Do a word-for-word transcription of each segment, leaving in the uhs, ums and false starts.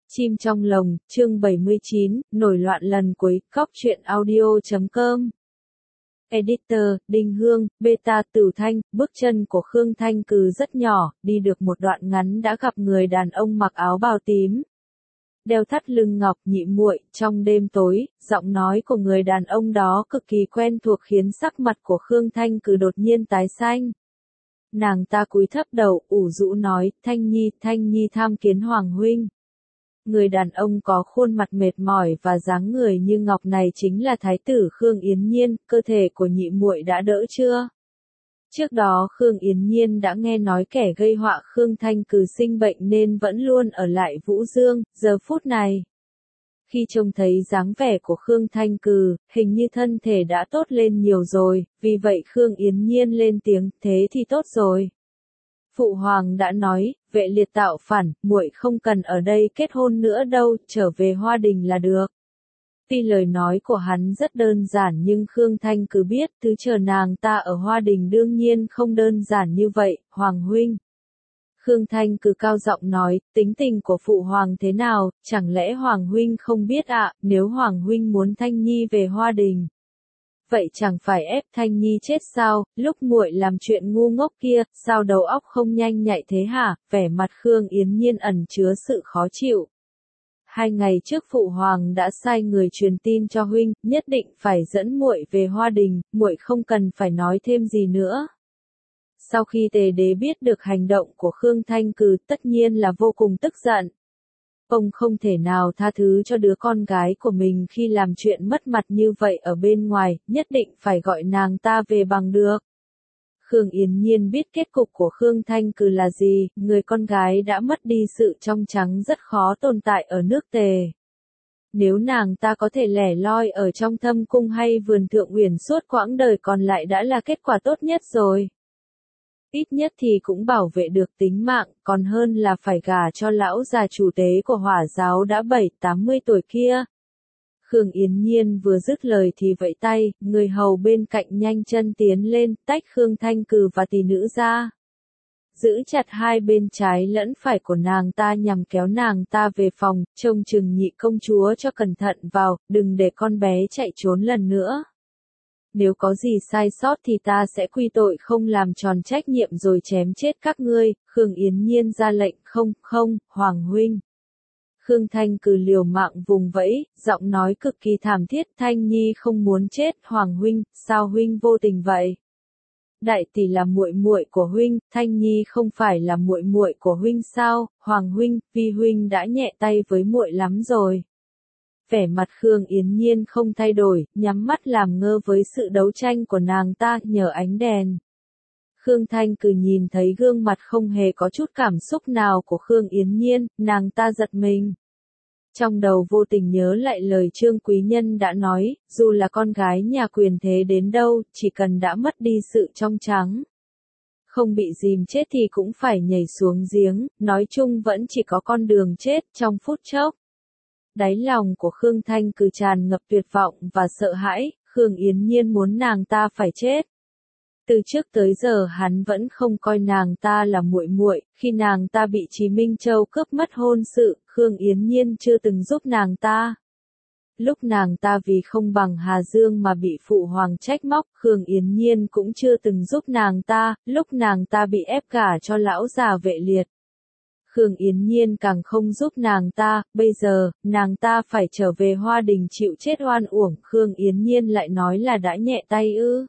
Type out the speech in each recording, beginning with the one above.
Chim trong lồng, chương bảy mươi chín, nổi loạn lần cuối, cóc truyện audio chấm com. Editor, Đinh Hương, Beta Tử Thanh, bước chân của Khương Thanh Cừ rất nhỏ, đi được một đoạn ngắn đã gặp người đàn ông mặc áo bào tím. Đeo thắt lưng ngọc nhị muội, trong đêm tối, giọng nói của người đàn ông đó cực kỳ quen thuộc khiến sắc mặt của Khương Thanh Cừ đột nhiên tái xanh. Nàng ta cúi thấp đầu, ủ rũ nói, Thanh Nhi, Thanh Nhi tham kiến Hoàng huynh. Người đàn ông có khuôn mặt mệt mỏi và dáng người như ngọc này chính là thái tử Khương Yến Nhiên, cơ thể của nhị muội đã đỡ chưa? Trước đó Khương Yến Nhiên đã nghe nói kẻ gây họa Khương Thanh Cừ sinh bệnh nên vẫn luôn ở lại Vũ Dương, giờ phút này. Khi trông thấy dáng vẻ của Khương Thanh Cừ, hình như thân thể đã tốt lên nhiều rồi, vì vậy Khương Yến Nhiên lên tiếng, thế thì tốt rồi. Phụ hoàng đã nói, vệ liệt tạo phản, muội không cần ở đây kết hôn nữa đâu, trở về Hoa Đình là được. Tuy lời nói của hắn rất đơn giản nhưng Khương Thanh Cừ biết, thứ chờ nàng ta ở Hoa Đình đương nhiên không đơn giản như vậy, Hoàng huynh. Khương Thanh Cừ cao giọng nói, tính tình của phụ hoàng thế nào, chẳng lẽ Hoàng huynh không biết ạ, à, nếu Hoàng huynh muốn Thanh Nhi về Hoa Đình. Vậy chẳng phải ép Thanh Nhi chết sao, lúc muội làm chuyện ngu ngốc kia, sao đầu óc không nhanh nhạy thế hả, vẻ mặt Khương Yến Nhiên ẩn chứa sự khó chịu. Hai ngày trước phụ hoàng đã sai người truyền tin cho huynh, nhất định phải dẫn muội về Hoa Đình, muội không cần phải nói thêm gì nữa. Sau khi Tề Đế biết được hành động của Khương Thanh Cừ tất nhiên là vô cùng tức giận. Ông không thể nào tha thứ cho đứa con gái của mình khi làm chuyện mất mặt như vậy ở bên ngoài, nhất định phải gọi nàng ta về bằng được. Khương Yến Nhiên biết kết cục của Khương Thanh Cừ là gì, người con gái đã mất đi sự trong trắng rất khó tồn tại ở nước Tề. Nếu nàng ta có thể lẻ loi ở trong thâm cung hay vườn thượng uyển suốt quãng đời còn lại đã là kết quả tốt nhất rồi. Ít nhất thì cũng bảo vệ được tính mạng, còn hơn là phải gả cho lão già chủ tế của Hỏa giáo đã bảy tám mươi tuổi kia. Khương Yến Nhiên vừa dứt lời thì vẫy tay, người hầu bên cạnh nhanh chân tiến lên, tách Khương Thanh Cừ và tỷ nữ ra. Giữ chặt hai bên trái lẫn phải của nàng ta nhằm kéo nàng ta về phòng, trông chừng nhị công chúa cho cẩn thận vào, đừng để con bé chạy trốn lần nữa. Nếu có gì sai sót thì ta sẽ quy tội không làm tròn trách nhiệm rồi chém chết các ngươi, Khương Yến Nhiên ra lệnh, không, không, Hoàng huynh. Khương Thanh Cừ liều mạng vùng vẫy, giọng nói cực kỳ thảm thiết, Thanh Nhi không muốn chết, Hoàng huynh, sao huynh vô tình vậy? Đại tỷ là muội muội của huynh, Thanh Nhi không phải là muội muội của huynh sao? Hoàng huynh, vì huynh đã nhẹ tay với muội lắm rồi. Vẻ mặt Khương Yến Nhiên không thay đổi, nhắm mắt làm ngơ với sự đấu tranh của nàng ta nhờ ánh đèn. Khương Thanh Cừ nhìn thấy gương mặt không hề có chút cảm xúc nào của Khương Yến Nhiên, nàng ta giật mình. Trong đầu vô tình nhớ lại lời Trương Quý Nhân đã nói, dù là con gái nhà quyền thế đến đâu, chỉ cần đã mất đi sự trong trắng. Không bị dìm chết thì cũng phải nhảy xuống giếng, nói chung vẫn chỉ có con đường chết trong phút chốc. Đáy lòng của Khương Thanh Cừ tràn ngập tuyệt vọng và sợ hãi, Khương Yến Nhiên muốn nàng ta phải chết. Từ trước tới giờ hắn vẫn không coi nàng ta là muội muội, khi nàng ta bị Chí Minh Châu cướp mất hôn sự, Khương Yến Nhiên chưa từng giúp nàng ta. Lúc nàng ta vì không bằng Hà Dương mà bị phụ hoàng trách móc, Khương Yến Nhiên cũng chưa từng giúp nàng ta, lúc nàng ta bị ép gả cho lão già Vệ Liệt. Khương Yến Nhiên càng không giúp nàng ta, bây giờ, nàng ta phải trở về Hoa Đình chịu chết oan uổng, Khương Yến Nhiên lại nói là đã nhẹ tay ư.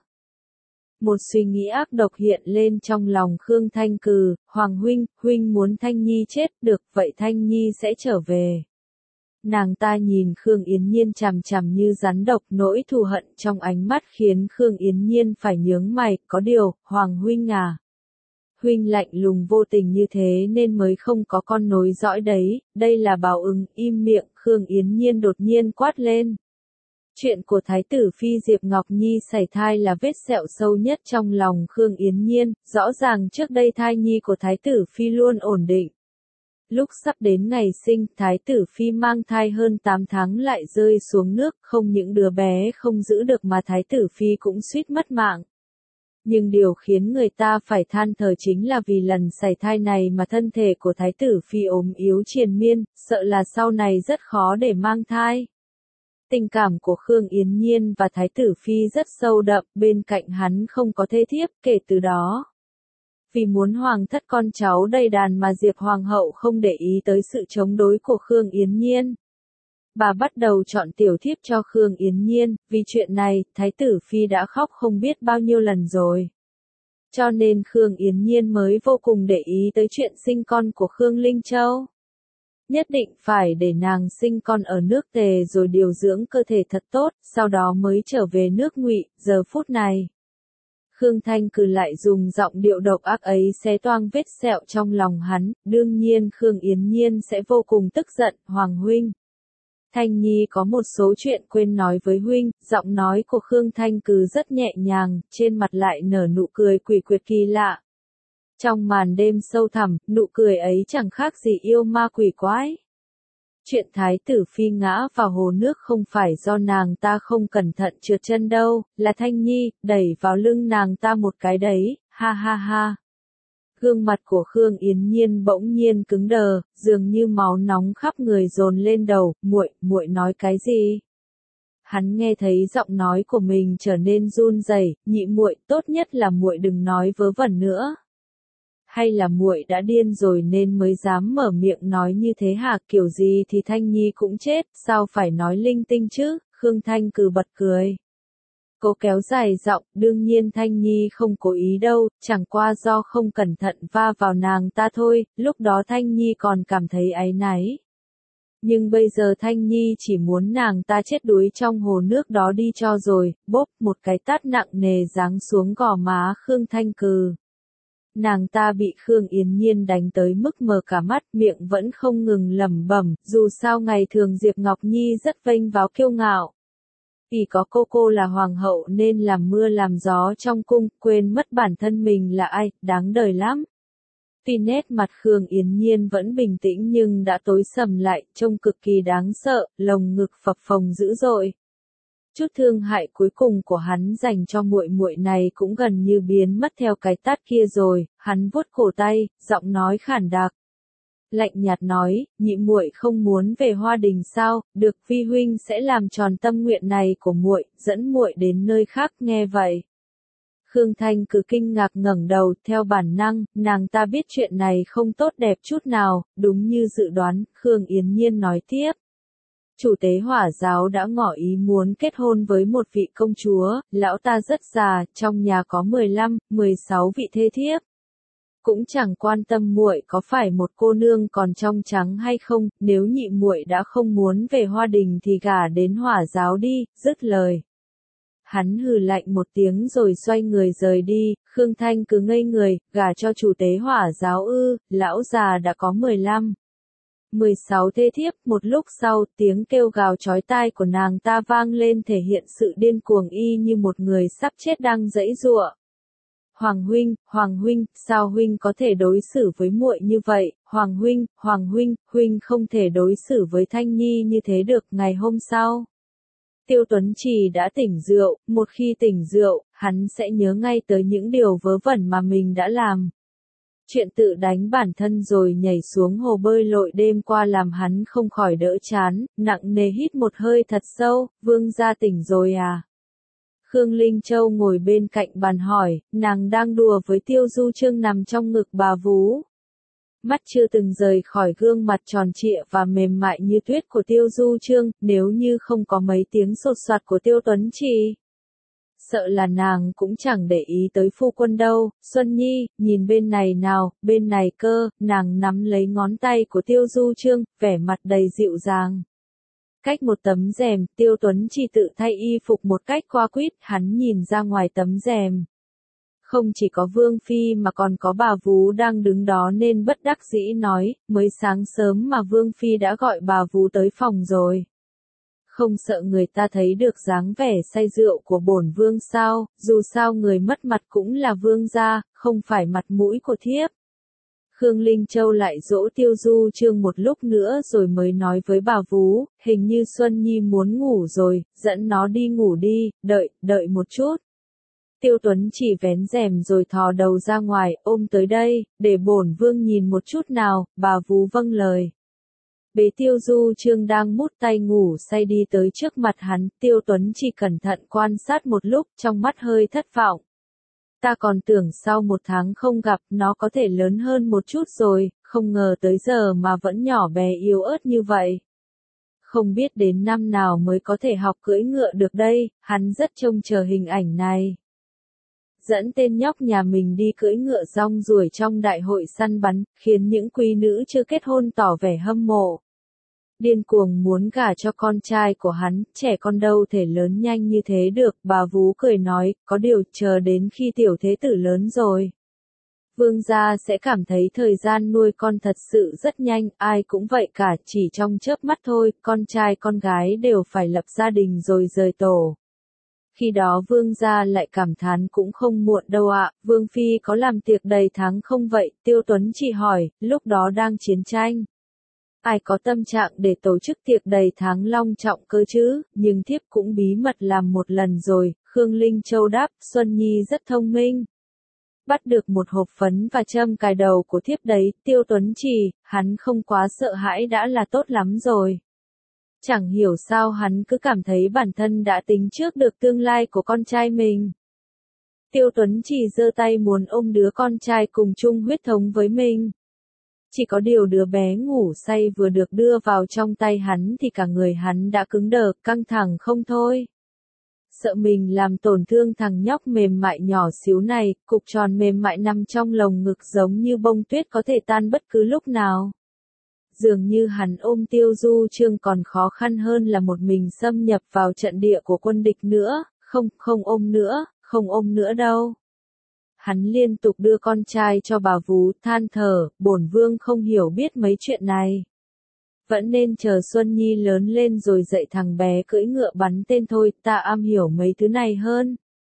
Một suy nghĩ ác độc hiện lên trong lòng Khương Thanh Cừ, Hoàng huynh, huynh muốn Thanh Nhi chết, được, vậy Thanh Nhi sẽ trở về. Nàng ta nhìn Khương Yến Nhiên chằm chằm như rắn độc, nỗi thù hận trong ánh mắt khiến Khương Yến Nhiên phải nhướng mày, có điều, Hoàng huynh à. Huynh lạnh lùng vô tình như thế nên mới không có con nối dõi đấy, đây là báo ứng, im miệng, Khương Yến Nhiên đột nhiên quát lên. Chuyện của Thái tử Phi Diệp Ngọc Nhi sảy thai là vết sẹo sâu nhất trong lòng Khương Yến Nhiên, rõ ràng trước đây thai nhi của Thái tử Phi luôn ổn định. Lúc sắp đến ngày sinh, Thái tử Phi mang thai hơn tám tháng lại rơi xuống nước, không những đứa bé không giữ được mà Thái tử Phi cũng suýt mất mạng. Nhưng điều khiến người ta phải than thở chính là vì lần sảy thai này mà thân thể của Thái tử Phi ốm yếu triền miên, sợ là sau này rất khó để mang thai. Tình cảm của Khương Yến Nhiên và Thái tử Phi rất sâu đậm, bên cạnh hắn không có thê thiếp, kể từ đó. Vì muốn hoàng thất con cháu đầy đàn mà Diệp Hoàng hậu không để ý tới sự chống đối của Khương Yến Nhiên. Bà bắt đầu chọn tiểu thiếp cho Khương Yến Nhiên, vì chuyện này, Thái tử Phi đã khóc không biết bao nhiêu lần rồi. Cho nên Khương Yến Nhiên mới vô cùng để ý tới chuyện sinh con của Khương Linh Châu. Nhất định phải để nàng sinh con ở nước Tề rồi điều dưỡng cơ thể thật tốt, sau đó mới trở về nước Ngụy. Giờ phút này. Khương Thanh Cừ lại dùng giọng điệu độc ác ấy xé toang vết sẹo trong lòng hắn, đương nhiên Khương Yến Nhiên sẽ vô cùng tức giận, Hoàng huynh. Thanh Nhi có một số chuyện quên nói với huynh, giọng nói của Khương Thanh Cừ rất nhẹ nhàng, trên mặt lại nở nụ cười quỷ quyệt kỳ lạ. Trong màn đêm sâu thẳm, nụ cười ấy chẳng khác gì yêu ma quỷ quái. Chuyện Thái tử Phi ngã vào hồ nước không phải do nàng ta không cẩn thận trượt chân đâu, là Thanh Nhi, đẩy vào lưng nàng ta một cái đấy, ha ha ha. Gương mặt của Khương Yến Nhiên bỗng nhiên cứng đờ, dường như máu nóng khắp người dồn lên đầu, muội, muội nói cái gì? Hắn nghe thấy giọng nói của mình trở nên run rẩy, nhị muội, tốt nhất là muội đừng nói vớ vẩn nữa. Hay là muội đã điên rồi nên mới dám mở miệng nói như thế hả, kiểu gì thì Thanh Nhi cũng chết, sao phải nói linh tinh chứ? Khương Thanh Cừ bật cười. Cô kéo dài giọng, đương nhiên Thanh Nhi không cố ý đâu, chẳng qua do không cẩn thận va vào nàng ta thôi, lúc đó Thanh Nhi còn cảm thấy áy náy. Nhưng bây giờ Thanh Nhi chỉ muốn nàng ta chết đuối trong hồ nước đó đi cho rồi, bốp một cái tát nặng nề giáng xuống gò má Khương Thanh Cừ. Nàng ta bị Khương Yến Nhiên đánh tới mức mờ cả mắt, miệng vẫn không ngừng lẩm bẩm, dù sao ngày thường Diệp Ngọc Nhi rất vênh váo kiêu ngạo. Vì có cô cô là hoàng hậu nên làm mưa làm gió trong cung, quên mất bản thân mình là ai, đáng đời lắm. Tuy nét mặt Khương Yến Nhiên vẫn bình tĩnh nhưng đã tối sầm lại, trông cực kỳ đáng sợ, lồng ngực phập phồng dữ dội. Chút thương hại cuối cùng của hắn dành cho muội muội này cũng gần như biến mất theo cái tát kia rồi, hắn vuốt cổ tay, giọng nói khản đặc. Lạnh nhạt nói, nhị muội không muốn về Hoa Đình sao, được, vi huynh sẽ làm tròn tâm nguyện này của muội, dẫn muội đến nơi khác. Nghe vậy. Khương Thanh cứ kinh ngạc ngẩng đầu, theo bản năng, nàng ta biết chuyện này không tốt đẹp chút nào, đúng như dự đoán, Khương Yến Nhiên nói tiếp. Chủ tế Hỏa giáo đã ngỏ ý muốn kết hôn với một vị công chúa, lão ta rất già, trong nhà có mười lăm, mười sáu vị thê thiếp. Cũng chẳng quan tâm muội có phải một cô nương còn trong trắng hay không, nếu nhị muội đã không muốn về Hoa Đình thì gả đến Hỏa giáo đi, dứt lời. Hắn hừ lạnh một tiếng rồi xoay người rời đi, Khương Thanh cứ ngây người, gả cho chủ tế Hỏa giáo ư, lão già đã có mười lăm. mười sáu thê thiếp, một lúc sau, tiếng kêu gào chói tai của nàng ta vang lên thể hiện sự điên cuồng y như một người sắp chết đang giãy giụa. Hoàng huynh, Hoàng huynh, sao huynh có thể đối xử với muội như vậy? Hoàng huynh, Hoàng huynh, huynh không thể đối xử với Thanh Nhi như thế được. Ngày hôm sau, Tiêu Tuấn Trì đã tỉnh rượu, một khi tỉnh rượu, hắn sẽ nhớ ngay tới những điều vớ vẩn mà mình đã làm. Chuyện tự đánh bản thân rồi nhảy xuống hồ bơi lội đêm qua làm hắn không khỏi đỡ chán, nặng nề hít một hơi thật sâu, vương gia tỉnh rồi à? Khương Linh Châu ngồi bên cạnh bàn hỏi, nàng đang đùa với Tiêu Du Trương nằm trong ngực bà vú. Mắt chưa từng rời khỏi gương mặt tròn trịa và mềm mại như tuyết của Tiêu Du Trương, nếu như không có mấy tiếng sột soạt của Tiêu Tuấn Trì. Sợ là nàng cũng chẳng để ý tới phu quân đâu. Xuân Nhi, nhìn bên này nào, bên này cơ, nàng nắm lấy ngón tay của Tiêu Du Trương, vẻ mặt đầy dịu dàng. Cách một tấm rèm, Tiêu Tuấn Chi tự thay y phục một cách khoa quýt, hắn nhìn ra ngoài tấm rèm. Không chỉ có Vương Phi mà còn có bà vú đang đứng đó nên bất đắc dĩ nói, mới sáng sớm mà Vương Phi đã gọi bà vú tới phòng rồi. Không sợ người ta thấy được dáng vẻ say rượu của bổn vương sao, dù sao người mất mặt cũng là vương gia, không phải mặt mũi của thiếp. Khương Linh Châu lại dỗ Tiêu Du Trương một lúc nữa rồi mới nói với bà vú, hình như Xuân Nhi muốn ngủ rồi, dẫn nó đi ngủ đi, đợi, đợi một chút. Tiêu Tuấn chỉ vén rèm rồi thò đầu ra ngoài, ôm tới đây, để bổn vương nhìn một chút nào, bà vú vâng lời. Bế Tiêu Du Trương đang mút tay ngủ say đi tới trước mặt hắn, Tiêu Tuấn chỉ cẩn thận quan sát một lúc, trong mắt hơi thất vọng. Ta còn tưởng sau một tháng không gặp, nó có thể lớn hơn một chút rồi, không ngờ tới giờ mà vẫn nhỏ bé yếu ớt như vậy. Không biết đến năm nào mới có thể học cưỡi ngựa được đây, hắn rất trông chờ hình ảnh này. Dẫn tên nhóc nhà mình đi cưỡi ngựa rong ruổi trong đại hội săn bắn, khiến những quý nữ chưa kết hôn tỏ vẻ hâm mộ. Điên cuồng muốn gả cho con trai của hắn, trẻ con đâu thể lớn nhanh như thế được, bà vú cười nói, có điều chờ đến khi tiểu thế tử lớn rồi. Vương gia sẽ cảm thấy thời gian nuôi con thật sự rất nhanh, ai cũng vậy cả, chỉ trong chớp mắt thôi, con trai con gái đều phải lập gia đình rồi rời tổ. Khi đó vương gia lại cảm thán cũng không muộn đâu ạ, vương phi có làm tiệc đầy tháng không vậy, Tiêu Tuấn chỉ hỏi, lúc đó đang chiến tranh. Ai có tâm trạng để tổ chức tiệc đầy tháng long trọng cơ chứ, nhưng thiếp cũng bí mật làm một lần rồi, Khương Linh Châu đáp, Xuân Nhi rất thông minh. Bắt được một hộp phấn và châm cài đầu của thiếp đấy, Tiêu Tuấn chỉ, hắn không quá sợ hãi đã là tốt lắm rồi. Chẳng hiểu sao hắn cứ cảm thấy bản thân đã tính trước được tương lai của con trai mình. Tiêu Tuấn chỉ giơ tay muốn ôm đứa con trai cùng chung huyết thống với mình. Chỉ có điều đứa bé ngủ say vừa được đưa vào trong tay hắn thì cả người hắn đã cứng đờ, căng thẳng không thôi. Sợ mình làm tổn thương thằng nhóc mềm mại nhỏ xíu này, cục tròn mềm mại nằm trong lồng ngực giống như bông tuyết có thể tan bất cứ lúc nào. Dường như hắn ôm Tiêu Du Trương còn khó khăn hơn là một mình xâm nhập vào trận địa của quân địch nữa, không, không ôm nữa, không ôm nữa đâu. Hắn liên tục đưa con trai cho bà vú, than thở, bổn vương không hiểu biết mấy chuyện này. Vẫn nên chờ Xuân Nhi lớn lên rồi dạy thằng bé cưỡi ngựa bắn tên thôi, ta am hiểu mấy thứ này hơn.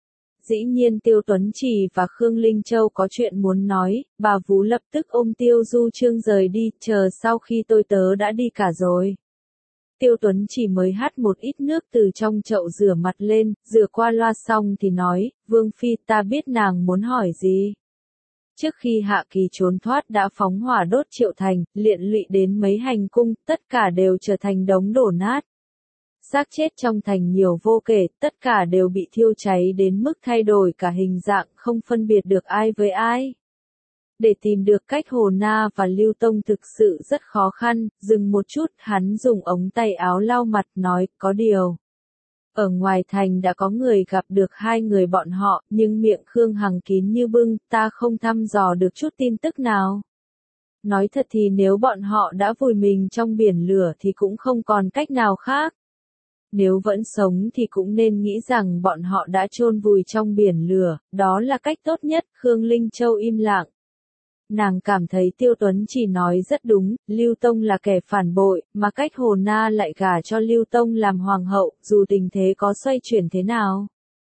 Dĩ nhiên Tiêu Tuấn Chỉ và Khương Linh Châu có chuyện muốn nói, bà vú lập tức ôm Tiêu Du Trương rời đi, chờ sau khi tôi tớ đã đi cả rồi. Tiêu Tuấn Chỉ mới hắt một ít nước từ trong chậu rửa mặt lên, rửa qua loa xong thì nói, Vương Phi ta biết nàng muốn hỏi gì. Trước khi Hạ Kỳ trốn thoát đã phóng hỏa đốt Triệu Thành, liện lụy đến mấy hành cung, tất cả đều trở thành đống đổ nát. Xác chết trong thành nhiều vô kể, tất cả đều bị thiêu cháy đến mức thay đổi cả hình dạng, không phân biệt được ai với ai. Để tìm được cách Hồ Na và Lưu Tông thực sự rất khó khăn, dừng một chút, hắn dùng ống tay áo lau mặt nói, có điều. Ở ngoài thành đã có người gặp được hai người bọn họ, nhưng miệng Khương Hằng kín như bưng, ta không thăm dò được chút tin tức nào. Nói thật thì nếu bọn họ đã vùi mình trong biển lửa thì cũng không còn cách nào khác. Nếu vẫn sống thì cũng nên nghĩ rằng bọn họ đã chôn vùi trong biển lửa, đó là cách tốt nhất, Khương Linh Châu im lặng. Nàng cảm thấy Tiêu Tuấn Chỉ nói rất đúng, Lưu Tông là kẻ phản bội, mà cách Hồ Na lại gả cho Lưu Tông làm hoàng hậu, dù tình thế có xoay chuyển thế nào.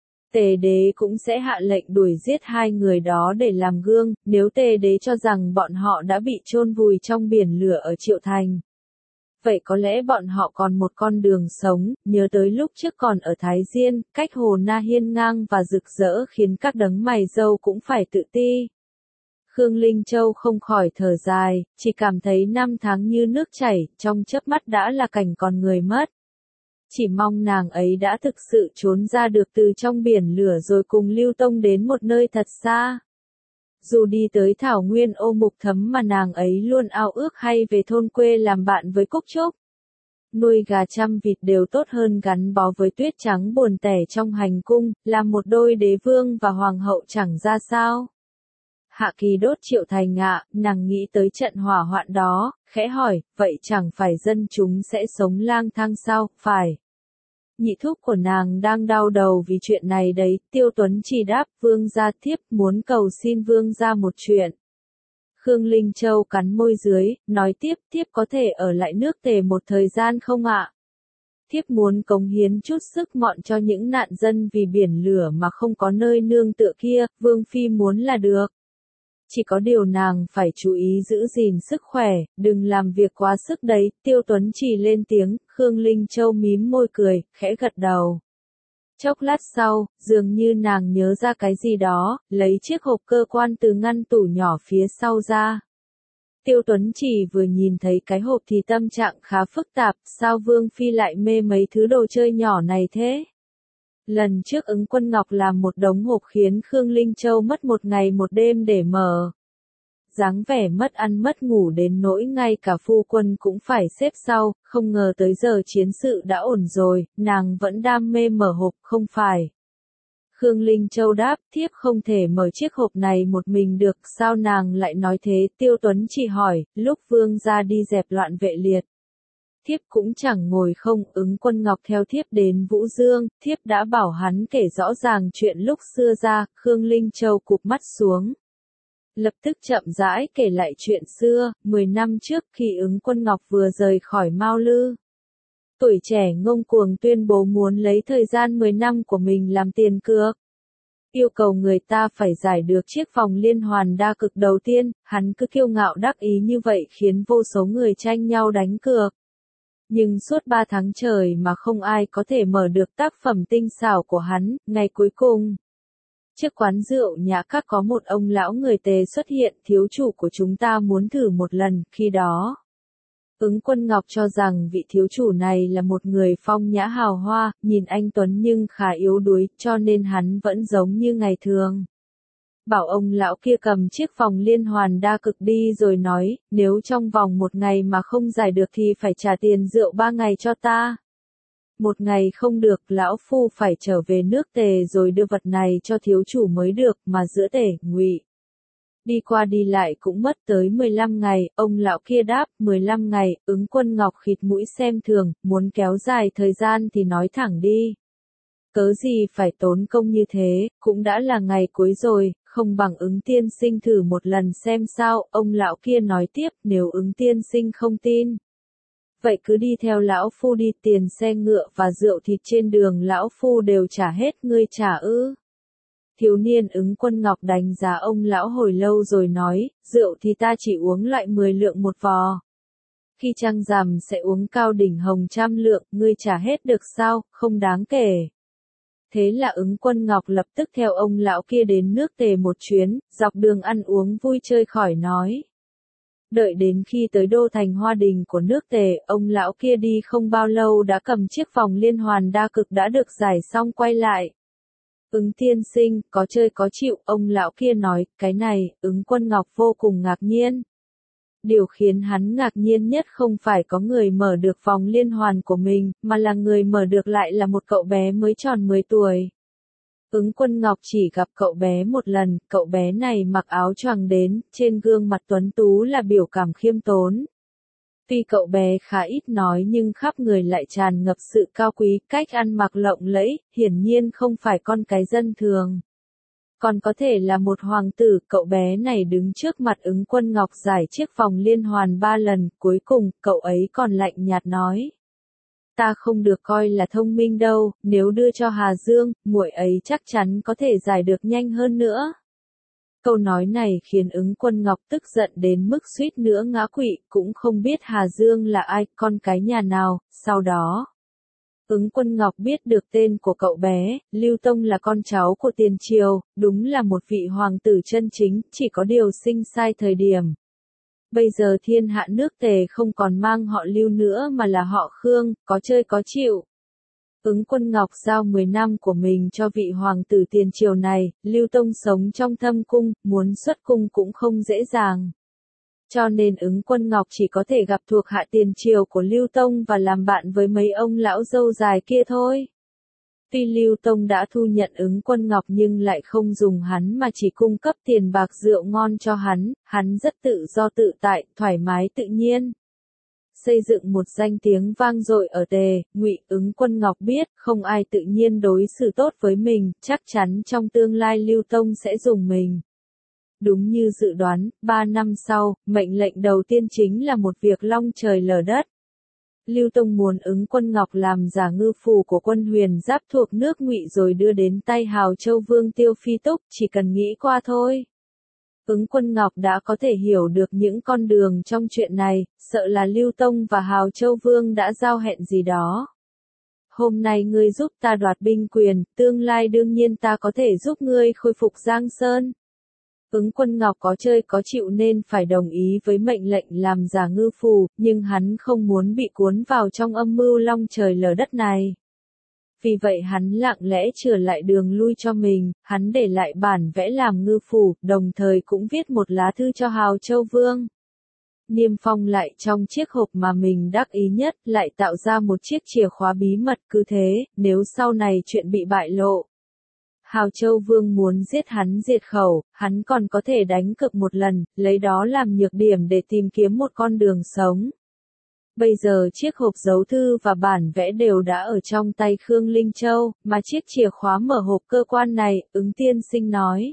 Tề đế cũng sẽ hạ lệnh đuổi giết hai người đó để làm gương, nếu tề đế cho rằng bọn họ đã bị chôn vùi trong biển lửa ở Triệu Thành. Vậy có lẽ bọn họ còn một con đường sống, nhớ tới lúc trước còn ở Thái Diên, cách Hồ Na hiên ngang và rực rỡ khiến các đấng mày râu cũng phải tự ti. Khương Linh Châu không khỏi thở dài, chỉ cảm thấy năm tháng như nước chảy, trong chớp mắt đã là cảnh còn người mất. Chỉ mong nàng ấy đã thực sự trốn ra được từ trong biển lửa rồi cùng Lưu Tông đến một nơi thật xa. Dù đi tới thảo nguyên ô mục thấm mà nàng ấy luôn ao ước hay về thôn quê làm bạn với Cúc Trúc. Nuôi gà chăm vịt đều tốt hơn gắn bó với tuyết trắng buồn tẻ trong hành cung, làm một đôi đế vương và hoàng hậu chẳng ra sao. Hạ Kỳ đốt Triệu Thành ạ, nàng nghĩ tới trận hỏa hoạn đó, khẽ hỏi, vậy chẳng phải dân chúng sẽ sống lang thang sao, phải. Nhị thúc của nàng đang đau đầu vì chuyện này đấy, Tiêu Tuấn Chỉ đáp, vương gia thiếp muốn cầu xin vương gia một chuyện. Khương Linh Châu cắn môi dưới, nói tiếp, thiếp có thể ở lại nước Tề một thời gian không ạ? Thiếp muốn cống hiến chút sức mọn cho những nạn dân vì biển lửa mà không có nơi nương tựa kia, vương phi muốn là được. Chỉ có điều nàng phải chú ý giữ gìn sức khỏe, đừng làm việc quá sức đấy, Tiêu Tuấn Chỉ lên tiếng, Khương Linh Châu mím môi cười, khẽ gật đầu. Chốc lát sau, dường như nàng nhớ ra cái gì đó, lấy chiếc hộp cơ quan từ ngăn tủ nhỏ phía sau ra. Tiêu Tuấn Chỉ vừa nhìn thấy cái hộp thì tâm trạng khá phức tạp, sao Vương Phi lại mê mấy thứ đồ chơi nhỏ này thế? Lần trước Ứng Quân Ngọc làm một đống hộp khiến Khương Linh Châu mất một ngày một đêm để mở. Dáng vẻ mất ăn mất ngủ đến nỗi ngay cả phu quân cũng phải xếp sau, không ngờ tới giờ chiến sự đã ổn rồi, nàng vẫn đam mê mở hộp không phải. Khương Linh Châu đáp, thiếp không thể mở chiếc hộp này một mình được, sao nàng lại nói thế? Tiêu Tuấn Chỉ hỏi, lúc Vương gia đi dẹp loạn vệ liệt. Thiếp cũng chẳng ngồi không, Ứng Quân Ngọc theo thiếp đến Vũ Dương, thiếp đã bảo hắn kể rõ ràng chuyện lúc xưa ra, Khương Linh Châu cụp mắt xuống. Lập tức chậm rãi kể lại chuyện xưa, mười năm trước khi Ứng Quân Ngọc vừa rời khỏi Mao Lư. Tuổi trẻ ngông cuồng tuyên bố muốn lấy thời gian mười năm của mình làm tiền cược. Yêu cầu người ta phải giải được chiếc vòng liên hoàn đa cực đầu tiên, hắn cứ kiêu ngạo đắc ý như vậy khiến vô số người tranh nhau đánh cược. Nhưng suốt ba tháng trời mà không ai có thể mở được tác phẩm tinh xảo của hắn, ngày cuối cùng. Trước quán rượu Nhã Các có một ông lão người Tề xuất hiện, thiếu chủ của chúng ta muốn thử một lần, khi đó. Ứng Quân Ngọc cho rằng vị thiếu chủ này là một người phong nhã hào hoa, nhìn anh tuấn nhưng khá yếu đuối, cho nên hắn vẫn giống như ngày thường. Bảo ông lão kia cầm chiếc vòng liên hoàn đa cực đi rồi nói, nếu trong vòng một ngày mà không giải được thì phải trả tiền rượu ba ngày cho ta. Một ngày không được, lão phu phải trở về nước Tề rồi đưa vật này cho thiếu chủ mới được, mà giữa Tề, Ngụy đi qua đi lại cũng mất tới mười lăm ngày, ông lão kia đáp, mười lăm ngày, Ứng Quân Ngọc khịt mũi xem thường, muốn kéo dài thời gian thì nói thẳng đi. Cớ gì phải tốn công như thế, cũng đã là ngày cuối rồi, không bằng Ứng tiên sinh thử một lần xem sao, ông lão kia nói tiếp, nếu Ứng tiên sinh không tin. Vậy cứ đi theo lão phu đi, tiền xe ngựa và rượu thịt trên đường lão phu đều trả hết, ngươi trả ư? Thiếu niên Ứng Quân Ngọc đánh giá ông lão hồi lâu rồi nói, rượu thì ta chỉ uống lại mười lượng một vò. Khi trăng rằm sẽ uống cao đỉnh hồng trăm lượng, ngươi trả hết được sao, không đáng kể. Thế là Ứng Quân Ngọc lập tức theo ông lão kia đến nước Tề một chuyến, dọc đường ăn uống vui chơi khỏi nói. Đợi đến khi tới đô thành Hoa Đình của nước Tề, ông lão kia đi không bao lâu đã cầm chiếc vòng liên hoàn đa cực đã được giải xong quay lại. Ứng tiên sinh, có chơi có chịu, ông lão kia nói, cái này, Ứng Quân Ngọc vô cùng ngạc nhiên. Điều khiến hắn ngạc nhiên nhất không phải có người mở được vòng liên hoàn của mình, mà là người mở được lại là một cậu bé mới tròn mười tuổi. Ứng Quân Ngọc chỉ gặp cậu bé một lần, cậu bé này mặc áo choàng đến, trên gương mặt tuấn tú là biểu cảm khiêm tốn. Tuy cậu bé khá ít nói nhưng khắp người lại tràn ngập sự cao quý, cách ăn mặc lộng lẫy, hiển nhiên không phải con cái dân thường. Còn có thể là một hoàng tử, cậu bé này đứng trước mặt Ứng Quân Ngọc giải chiếc vòng liên hoàn ba lần, cuối cùng, cậu ấy còn lạnh nhạt nói. Ta không được coi là thông minh đâu, nếu đưa cho Hà Dương, muội ấy chắc chắn có thể giải được nhanh hơn nữa. Câu nói này khiến Ứng Quân Ngọc tức giận đến mức suýt nữa ngã quỵ, cũng không biết Hà Dương là ai, con cái nhà nào, sau đó. Ứng Quân Ngọc biết được tên của cậu bé, Lưu Tông là con cháu của Tiền Triều, đúng là một vị hoàng tử chân chính, chỉ có điều sinh sai thời điểm. Bây giờ thiên hạ nước Tề không còn mang họ Lưu nữa mà là họ Khương, có chơi có chịu. Ứng Quân Ngọc giao mười năm của mình cho vị hoàng tử Tiền Triều này, Lưu Tông sống trong thâm cung, muốn xuất cung cũng không dễ dàng. Cho nên Ứng Quân Ngọc chỉ có thể gặp thuộc hạ Tiền Triều của Lưu Tông và làm bạn với mấy ông lão râu dài kia thôi. Tuy Lưu Tông đã thu nhận Ứng Quân Ngọc nhưng lại không dùng hắn mà chỉ cung cấp tiền bạc rượu ngon cho hắn, hắn rất tự do tự tại, thoải mái tự nhiên. Xây dựng một danh tiếng vang dội ở Tề, Ngụy, Ứng Quân Ngọc biết, không ai tự nhiên đối xử tốt với mình, chắc chắn trong tương lai Lưu Tông sẽ dùng mình. Đúng như dự đoán, ba năm sau, mệnh lệnh đầu tiên chính là một việc long trời lở đất. Lưu Tông muốn Ứng Quân Ngọc làm giả ngư phủ của quân Huyền Giáp thuộc nước Ngụy rồi đưa đến tay Hào Châu Vương Tiêu Phi Túc, chỉ cần nghĩ qua thôi. Ứng Quân Ngọc đã có thể hiểu được những con đường trong chuyện này, sợ là Lưu Tông và Hào Châu Vương đã giao hẹn gì đó. hôm nay ngươi giúp ta đoạt binh quyền, tương lai đương nhiên ta có thể giúp ngươi khôi phục Giang Sơn. Ứng Quân Ngọc có chơi có chịu nên phải đồng ý với mệnh lệnh làm giả ngư phù, nhưng hắn không muốn bị cuốn vào trong âm mưu long trời lở đất này. Vì vậy hắn lặng lẽ chừa lại đường lui cho mình, hắn để lại bản vẽ làm ngư phù, đồng thời cũng viết một lá thư cho Hào Châu Vương. Niêm phong lại trong chiếc hộp mà mình đắc ý nhất, lại tạo ra một chiếc chìa khóa bí mật, cứ thế, nếu sau này chuyện bị bại lộ. Hào Châu Vương muốn giết hắn diệt khẩu, hắn còn có thể đánh cược một lần, lấy đó làm nhược điểm để tìm kiếm một con đường sống. Bây giờ chiếc hộp dấu thư và bản vẽ đều đã ở trong tay Khương Linh Châu, mà chiếc chìa khóa mở hộp cơ quan này, Ứng Tiên Sinh nói.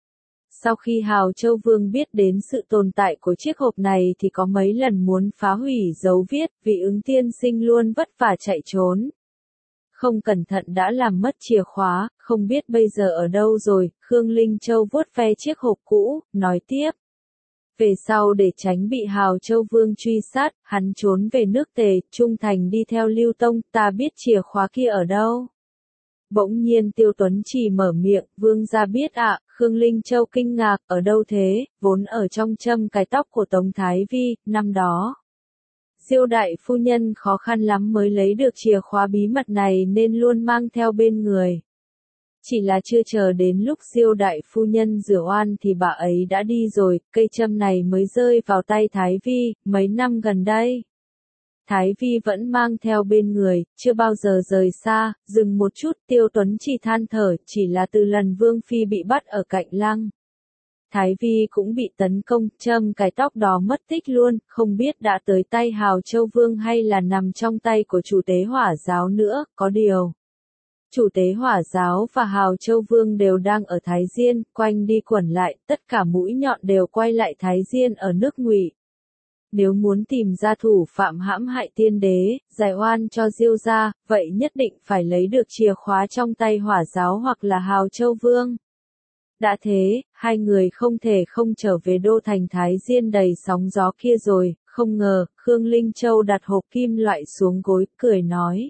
Sau khi Hào Châu Vương biết đến sự tồn tại của chiếc hộp này thì có mấy lần muốn phá hủy dấu viết, vì Ứng Tiên Sinh luôn vất vả chạy trốn. Không cẩn thận đã làm mất chìa khóa, không biết bây giờ ở đâu rồi, Khương Linh Châu vuốt ve chiếc hộp cũ, nói tiếp. Về sau để tránh bị Hào Châu Vương truy sát, hắn trốn về nước Tề, trung thành đi theo Lưu Tông, ta biết chìa khóa kia ở đâu. Bỗng nhiên Tiêu Tuấn Chỉ mở miệng, Vương gia biết ạ, à, Khương Linh Châu kinh ngạc, ở đâu thế, vốn ở trong châm cài tóc của Tống Thái Vi, năm đó. Diêu đại phu nhân khó khăn lắm mới lấy được chìa khóa bí mật này nên luôn mang theo bên người. Chỉ là chưa chờ đến lúc Diêu đại phu nhân rửa oan thì bà ấy đã đi rồi, cây châm này mới rơi vào tay Thái Vi, mấy năm gần đây. Thái Vi vẫn mang theo bên người, chưa bao giờ rời xa, dừng một chút Tiêu Tuấn Chỉ than thở, chỉ là từ lần Vương Phi bị bắt ở Cạnh Lăng. Thái Vi cũng bị tấn công, châm cài tóc đó mất tích luôn, không biết đã tới tay Hào Châu Vương hay là nằm trong tay của chủ tế Hỏa giáo nữa, có điều. Chủ tế Hỏa giáo và Hào Châu Vương đều đang ở Thái Diên, quanh đi quẩn lại, tất cả mũi nhọn đều quay lại Thái Diên ở nước Ngụy. Nếu muốn tìm ra thủ phạm hãm hại tiên đế, giải oan cho Diêu gia, vậy nhất định phải lấy được chìa khóa trong tay Hỏa giáo hoặc là Hào Châu Vương. Đã thế, hai người không thể không trở về đô thành Thái Diên đầy sóng gió kia rồi, không ngờ, Khương Linh Châu đặt hộp kim loại xuống gối, cười nói.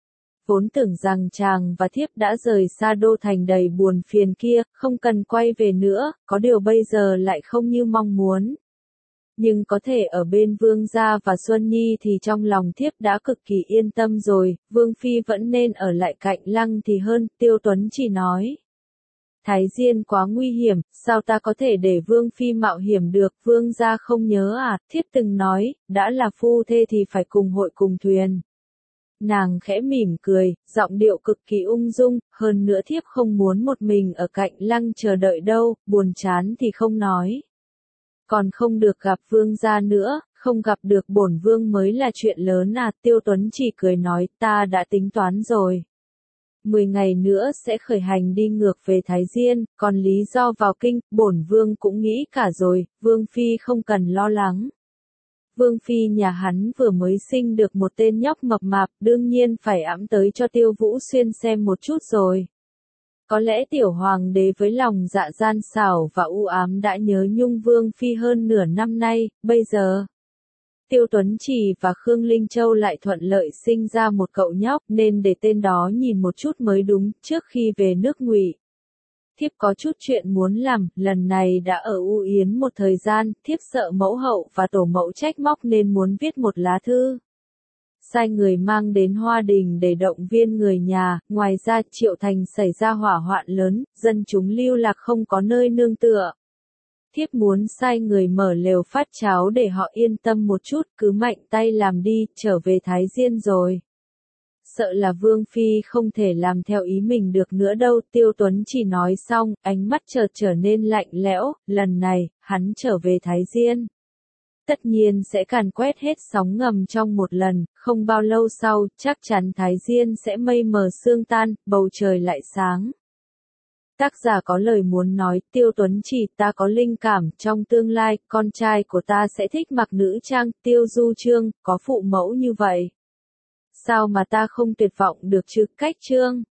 Vốn tưởng rằng chàng và thiếp đã rời xa đô thành đầy buồn phiền kia, không cần quay về nữa, có điều bây giờ lại không như mong muốn. Nhưng có thể ở bên Vương gia và Xuân Nhi thì trong lòng thiếp đã cực kỳ yên tâm rồi, Vương Phi vẫn nên ở lại Cạnh Lăng thì hơn, Tiêu Tuấn Chỉ nói. Thái Diên quá nguy hiểm, sao ta có thể để Vương Phi mạo hiểm được, Vương gia không nhớ à, thiếp từng nói, đã là phu thê thì phải cùng hội cùng thuyền. Nàng khẽ mỉm cười, giọng điệu cực kỳ ung dung, hơn nữa thiếp không muốn một mình ở Cạnh Lăng chờ đợi đâu, buồn chán thì không nói. Còn không được gặp Vương gia nữa, không gặp được bổn Vương mới là chuyện lớn à, Tiêu Tuấn Chỉ cười nói, ta đã tính toán rồi. Mười ngày nữa sẽ khởi hành đi ngược về Thái Diên, còn lý do vào kinh, bổn Vương cũng nghĩ cả rồi, Vương Phi không cần lo lắng. Vương Phi nhà hắn vừa mới sinh được một tên nhóc mập mạp, đương nhiên phải ẵm tới cho Tiêu Vũ Xuyên xem một chút rồi. Có lẽ tiểu hoàng đế với lòng dạ gian xảo và u ám đã nhớ nhung Vương Phi hơn nửa năm nay, bây giờ. Tiêu Tuấn Chỉ và Khương Linh Châu lại thuận lợi sinh ra một cậu nhóc nên để tên đó nhìn một chút mới đúng, trước khi về nước Ngụy. Thiếp có chút chuyện muốn làm, lần này đã ở U Yến một thời gian, thiếp sợ mẫu hậu và tổ mẫu trách móc nên muốn viết một lá thư. Sai người mang đến Hoa Đình để động viên người nhà, ngoài ra Triệu Thành xảy ra hỏa hoạn lớn, dân chúng lưu lạc không có nơi nương tựa. Thiếp muốn sai người mở lều phát cháo để họ yên tâm một chút, cứ mạnh tay làm đi, trở về Thái Diên rồi. Sợ là Vương Phi không thể làm theo ý mình được nữa đâu, Tiêu Tuấn Chỉ nói xong, ánh mắt chợt trở nên lạnh lẽo, lần này, hắn trở về Thái Diên. Tất nhiên sẽ càn quét hết sóng ngầm trong một lần, không bao lâu sau, chắc chắn Thái Diên sẽ mây mờ sương tan, bầu trời lại sáng. Tác giả có lời muốn nói, Tiêu Tuấn Chỉ, ta có linh cảm, trong tương lai, con trai của ta sẽ thích mặc nữ trang, Tiêu Du Chương, có phụ mẫu như vậy. Sao mà ta không tuyệt vọng được chứ, cách chương.